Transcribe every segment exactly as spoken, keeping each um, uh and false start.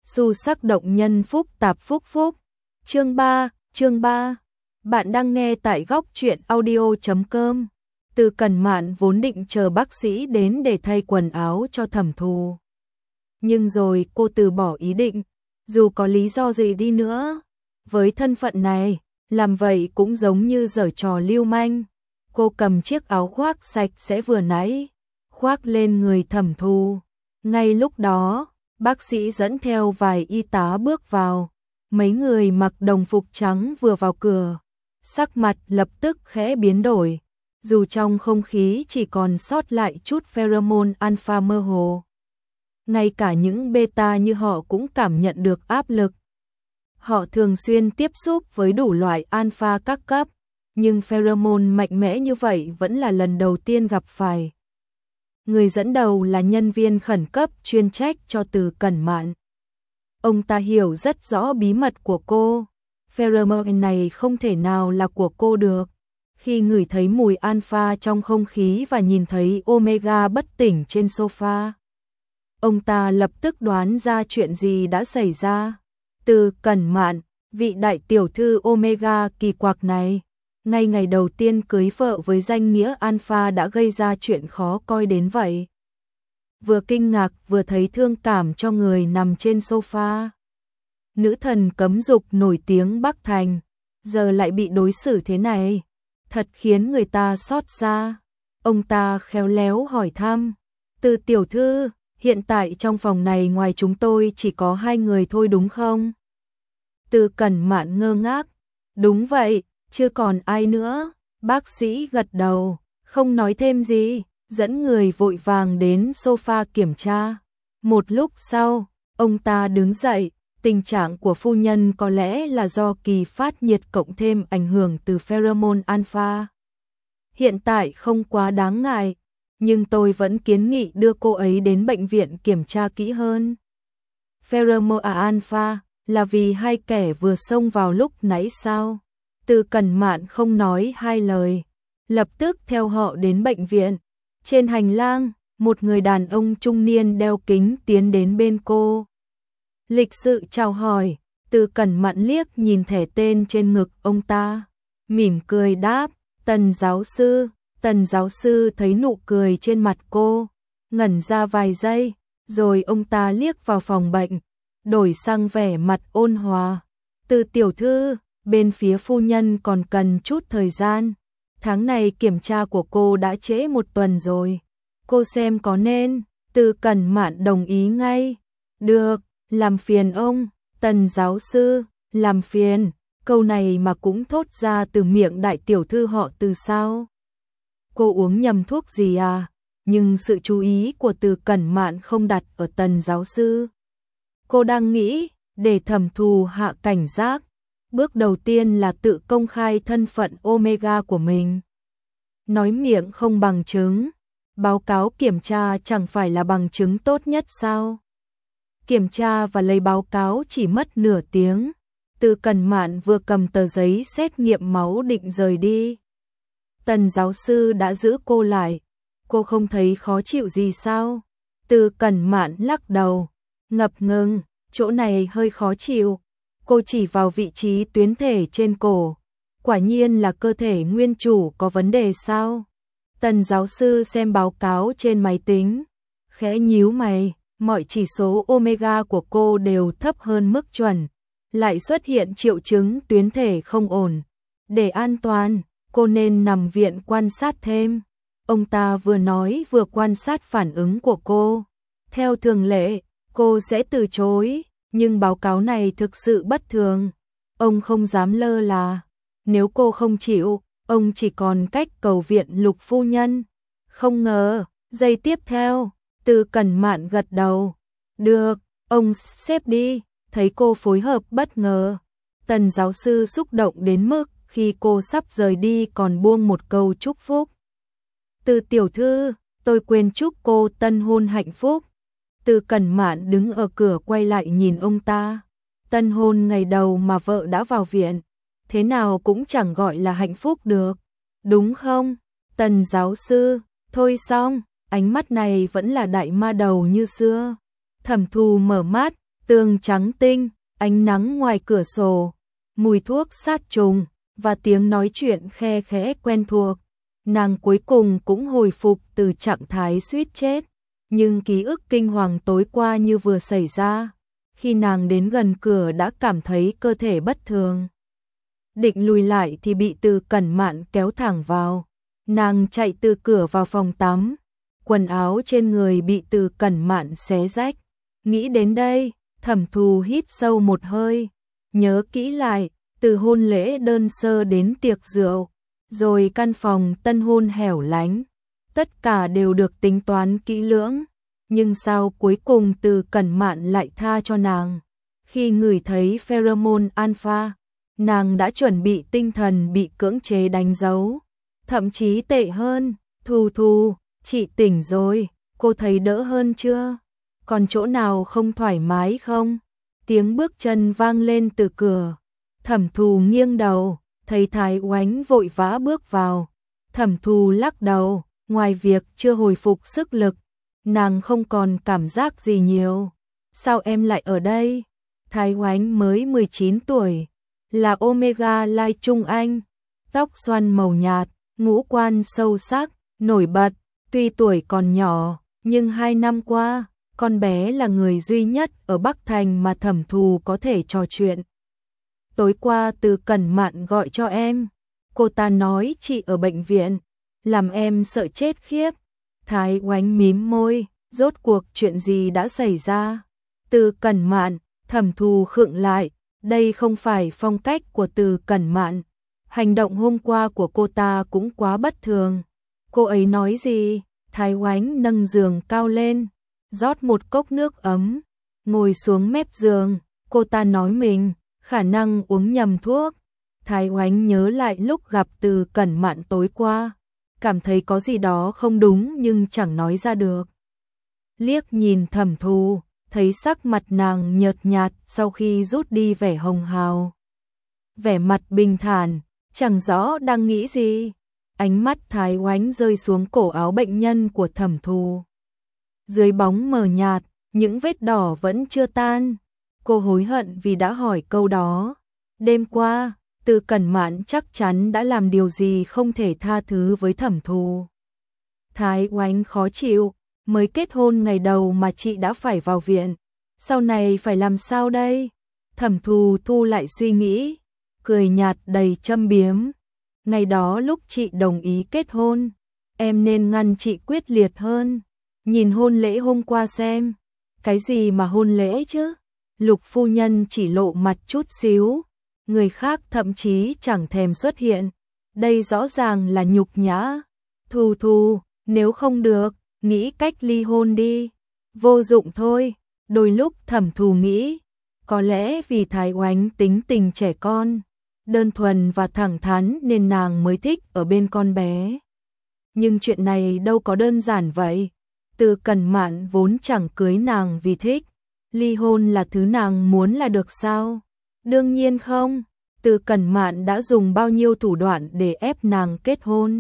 Xu sắc động nhân phúc tạp phúc phúc. Chương ba, chương ba. Bạn đang nghe tại góc truyện audio chấm com. Từ Cẩn Mạn vốn định chờ bác sĩ đến để thay quần áo cho Thẩm Thù. Nhưng rồi cô từ bỏ ý định, dù có lý do gì đi nữa. Với thân phận này, làm vậy cũng giống như giở trò lưu manh. Cô cầm chiếc áo khoác sạch sẽ vừa nãy, khoác lên người Thẩm Thù. Ngay lúc đó, bác sĩ dẫn theo vài y tá bước vào. Mấy người mặc đồng phục trắng vừa vào cửa, sắc mặt lập tức khẽ biến đổi, dù trong không khí chỉ còn sót lại chút pheromone alpha mơ hồ. Ngay cả những beta như họ cũng cảm nhận được áp lực. Họ thường xuyên tiếp xúc với đủ loại alpha các cấp, nhưng pheromone mạnh mẽ như vậy vẫn là lần đầu tiên gặp phải. Người dẫn đầu là nhân viên khẩn cấp chuyên trách cho Từ Cẩn Mạn. Ông ta hiểu rất rõ bí mật của cô. Pheromone này không thể nào là của cô được. Khi ngửi thấy mùi alpha trong không khí và nhìn thấy Omega bất tỉnh trên sofa, ông ta lập tức đoán ra chuyện gì đã xảy ra. Từ Cẩn Mạn, vị đại tiểu thư Omega kỳ quặc này, ngay ngày đầu tiên cưới vợ với danh nghĩa alpha đã gây ra chuyện khó coi đến vậy. Vừa kinh ngạc vừa thấy thương cảm cho người nằm trên sofa. Nữ thần cấm dục nổi tiếng Bắc Thành, giờ lại bị đối xử thế này, thật khiến người ta xót xa. Ông ta khéo léo hỏi thăm, Từ tiểu thư, hiện tại trong phòng này ngoài chúng tôi chỉ có hai người thôi đúng không? Từ Cẩn Mạn ngơ ngác, đúng vậy, chưa còn ai nữa. Bác sĩ gật đầu, không nói thêm gì, dẫn người vội vàng đến sofa kiểm tra. Một lúc sau, ông ta đứng dậy, tình trạng của phu nhân có lẽ là do kỳ phát nhiệt cộng thêm ảnh hưởng từ pheromone alpha. Hiện tại không quá đáng ngại, nhưng tôi vẫn kiến nghị đưa cô ấy đến bệnh viện kiểm tra kỹ hơn. Pheromone alpha là vì hai kẻ vừa xông vào lúc nãy sao? Từ Cẩn Mạn không nói hai lời, lập tức theo họ đến bệnh viện. Trên hành lang, một người đàn ông trung niên đeo kính tiến đến bên cô. Lịch sự chào hỏi, Từ Cẩn Mạn liếc nhìn thẻ tên trên ngực ông ta, mỉm cười đáp, Tần giáo sư. Tần giáo sư thấy nụ cười trên mặt cô, ngẩn ra vài giây, rồi ông ta liếc vào phòng bệnh, đổi sang vẻ mặt ôn hòa. Từ tiểu thư, bên phía phu nhân còn cần chút thời gian. Tháng này kiểm tra của cô đã trễ một tuần rồi. Cô xem có nên? Từ Cẩn Mạn đồng ý ngay. Được, làm phiền ông. Tần giáo sư, làm phiền. Câu này mà cũng thốt ra từ miệng đại tiểu thư họ Từ sao? Cô uống nhầm thuốc gì à? Nhưng sự chú ý của Từ Cẩn Mạn không đặt ở Tần giáo sư. Cô đang nghĩ, để Thẩm Thù hạ cảnh giác, bước đầu tiên là tự công khai thân phận Omega của mình. Nói miệng không bằng chứng, báo cáo kiểm tra chẳng phải là bằng chứng tốt nhất sao? Kiểm tra và lấy báo cáo chỉ mất nửa tiếng. Từ Cẩn Mạn vừa cầm tờ giấy xét nghiệm máu định rời đi. Tần giáo sư đã giữ cô lại. Cô không thấy khó chịu gì sao? Từ Cẩn Mạn lắc đầu, ngập ngừng, chỗ này hơi khó chịu. Cô chỉ vào vị trí tuyến thể trên cổ. Quả nhiên là cơ thể nguyên chủ có vấn đề sao? Tần giáo sư xem báo cáo trên máy tính, khẽ nhíu mày, mọi chỉ số Omega của cô đều thấp hơn mức chuẩn, lại xuất hiện triệu chứng tuyến thể không ổn. Để an toàn, cô nên nằm viện quan sát thêm. Ông ta vừa nói vừa quan sát phản ứng của cô. Theo thường lệ, cô sẽ từ chối, nhưng báo cáo này thực sự bất thường. Ông không dám lơ là. Nếu cô không chịu, ông chỉ còn cách cầu viện Lục phu nhân. Không ngờ, giây tiếp theo, Từ Cẩn Mạn gật đầu. Được, ông xếp đi. Thấy cô phối hợp bất ngờ, Tần giáo sư xúc động đến mức khi cô sắp rời đi còn buông một câu chúc phúc. Từ tiểu thư, tôi quên chúc cô tân hôn hạnh phúc. Từ Cẩn Mạn đứng ở cửa quay lại nhìn ông ta. Tân hôn ngày đầu mà vợ đã vào viện, thế nào cũng chẳng gọi là hạnh phúc được, đúng không? Tần giáo sư, thôi xong, ánh mắt này vẫn là đại ma đầu như xưa. Thẩm Thù mở mắt, Tường trắng tinh, ánh nắng ngoài cửa sổ, mùi thuốc sát trùng và tiếng nói chuyện khe khẽ quen thuộc. Nàng cuối cùng cũng hồi phục từ trạng thái suýt chết, nhưng ký ức kinh hoàng tối qua như vừa xảy ra. Khi nàng đến gần cửa đã cảm thấy cơ thể bất thường. Định lùi lại thì bị Từ Cẩn Mạn kéo thẳng vào. Nàng chạy từ cửa vào phòng tắm, quần áo trên người bị Từ Cẩn Mạn xé rách. Nghĩ đến đây, Thẩm Thù hít sâu một hơi, nhớ kỹ lại, từ hôn lễ đơn sơ đến tiệc rượu, rồi căn phòng tân hôn hẻo lánh, tất cả đều được tính toán kỹ lưỡng, nhưng sao cuối cùng Từ Cẩn Mạn lại tha cho nàng? Khi ngửi thấy pheromone alpha, nàng đã chuẩn bị tinh thần bị cưỡng chế đánh dấu, thậm chí tệ hơn. Thù Thù, chị tỉnh rồi, cô thấy đỡ hơn chưa? Còn chỗ nào không thoải mái không? Tiếng bước chân vang lên từ cửa. Thẩm Thù nghiêng đầu, thấy Thái Oánh vội vã bước vào. Thẩm Thù lắc đầu, ngoài việc chưa hồi phục sức lực, nàng không còn cảm giác gì nhiều. Sao em lại ở đây? Thái Oánh mới mười chín tuổi, là Omega Lai Trung Anh, tóc xoăn màu nhạt, ngũ quan sâu sắc, nổi bật, tuy tuổi còn nhỏ, nhưng hai năm qua, con bé là người duy nhất ở Bắc Thành mà Thẩm Thù có thể trò chuyện. Tối qua Từ Cẩn Mạn gọi cho em, cô ta nói chị ở bệnh viện, làm em sợ chết khiếp. Thái Oánh mím môi, rốt cuộc chuyện gì đã xảy ra? Từ Cẩn Mạn, Thẩm Thù khựng lại, đây không phải phong cách của Từ Cẩn Mạn. Hành động hôm qua của cô ta cũng quá bất thường. Cô ấy nói gì? Thái Oánh nâng giường cao lên, rót một cốc nước ấm, ngồi xuống mép giường. Cô ta nói mình khả năng uống nhầm thuốc. Thái Oánh nhớ lại lúc gặp Từ Cẩn Mạn tối qua, cảm thấy có gì đó không đúng nhưng chẳng nói ra được. Liếc nhìn Thẩm Thù, thấy sắc mặt nàng nhợt nhạt sau khi rút đi vẻ hồng hào. Vẻ mặt bình thản, chẳng rõ đang nghĩ gì. Ánh mắt Thái Oánh rơi xuống cổ áo bệnh nhân của Thẩm Thù. Dưới bóng mờ nhạt, những vết đỏ vẫn chưa tan. Cô hối hận vì đã hỏi câu đó. Đêm qua, Từ Cẩn Mạn chắc chắn đã làm điều gì không thể tha thứ với Thẩm Thù. Thái Oánh khó chịu, mới kết hôn ngày đầu mà chị đã phải vào viện. Sau này phải làm sao đây? Thẩm Thù thu lại suy nghĩ, cười nhạt đầy châm biếm. Ngày đó lúc chị đồng ý kết hôn, em nên ngăn chị quyết liệt hơn. Nhìn hôn lễ hôm qua xem. Cái gì mà hôn lễ chứ? Lục phu nhân chỉ lộ mặt chút xíu, người khác thậm chí chẳng thèm xuất hiện. Đây rõ ràng là nhục nhã. Thù Thù, nếu không được, nghĩ cách ly hôn đi. Vô dụng thôi. Đôi lúc Thẩm Thù nghĩ, có lẽ vì Thái Oánh tính tình trẻ con, đơn thuần và thẳng thắn nên nàng mới thích ở bên con bé. Nhưng chuyện này đâu có đơn giản vậy. Từ Cẩn Mạn vốn chẳng cưới nàng vì thích. Ly hôn là thứ nàng muốn là được sao? Đương nhiên không. Từ Cẩn Mạn đã dùng bao nhiêu thủ đoạn để ép nàng kết hôn.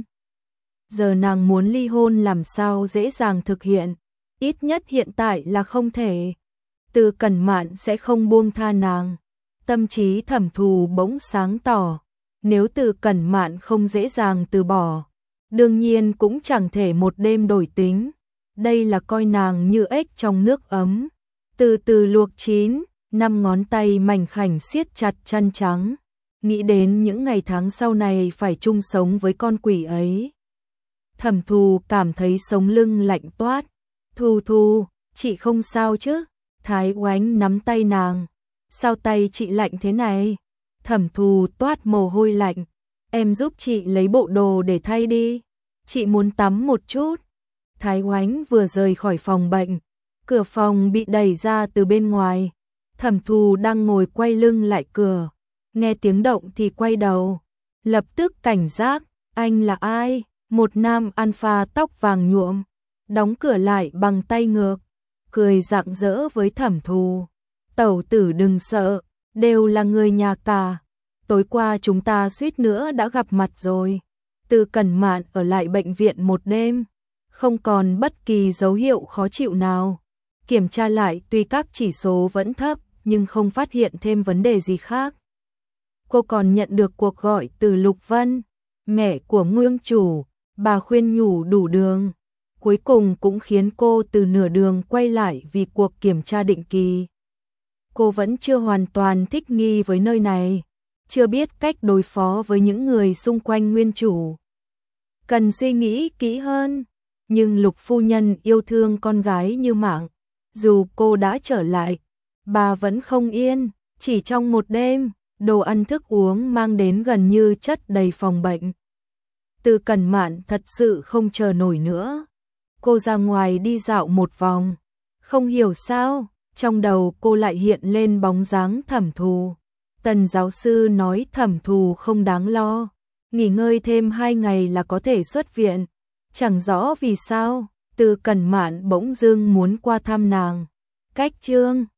Giờ nàng muốn ly hôn làm sao dễ dàng thực hiện. Ít nhất hiện tại là không thể. Từ Cẩn Mạn sẽ không buông tha nàng. Tâm trí Thẩm Thù bỗng sáng tỏ. Nếu Từ Cẩn Mạn không dễ dàng từ bỏ, đương nhiên cũng chẳng thể một đêm đổi tính. Đây là coi nàng như ếch trong nước ấm, từ từ luộc chín. Năm ngón tay mảnh khảnh siết chặt chân trắng, nghĩ đến những ngày tháng sau này phải chung sống với con quỷ ấy. Thẩm Thù cảm thấy sống lưng lạnh toát. Thù Thù, chị không sao chứ? Thái Oánh nắm tay nàng. Sao tay chị lạnh thế này? Thẩm Thù toát mồ hôi lạnh. Em giúp chị lấy bộ đồ để thay đi. Chị muốn tắm một chút. Thái Oánh vừa rời khỏi phòng bệnh, cửa phòng bị đẩy ra từ bên ngoài. Thẩm Thù đang ngồi quay lưng lại cửa, nghe tiếng động thì quay đầu, lập tức cảnh giác. Anh là ai? Một nam alpha tóc vàng nhuộm, đóng cửa lại bằng tay ngược, cười rạng rỡ với Thẩm Thù. Tẩu tử đừng sợ, đều là người nhà cả. Tối qua chúng ta suýt nữa đã gặp mặt rồi. Từ Cẩn Mạn ở lại bệnh viện một đêm, không còn bất kỳ dấu hiệu khó chịu nào. Kiểm tra lại tuy các chỉ số vẫn thấp nhưng không phát hiện thêm vấn đề gì khác. Cô còn nhận được cuộc gọi từ Lục Vân, mẹ của nguyên chủ, bà khuyên nhủ đủ đường. Cuối cùng cũng khiến cô từ nửa đường quay lại vì cuộc kiểm tra định kỳ. Cô vẫn chưa hoàn toàn thích nghi với nơi này, chưa biết cách đối phó với những người xung quanh nguyên chủ. Cần suy nghĩ kỹ hơn, nhưng Lục phu nhân yêu thương con gái như mạng. Dù cô đã trở lại, bà vẫn không yên, chỉ trong một đêm, đồ ăn thức uống mang đến gần như chất đầy phòng bệnh. Từ Cẩn Mạn thật sự không chờ nổi nữa. Cô ra ngoài đi dạo một vòng, không hiểu sao, trong đầu cô lại hiện lên bóng dáng Thẩm Thù. Tần giáo sư nói Thẩm Thù không đáng lo, nghỉ ngơi thêm hai ngày là có thể xuất viện. Chẳng rõ vì sao, Từ Cẩn Mạn bỗng dưng muốn qua thăm nàng. Cách chương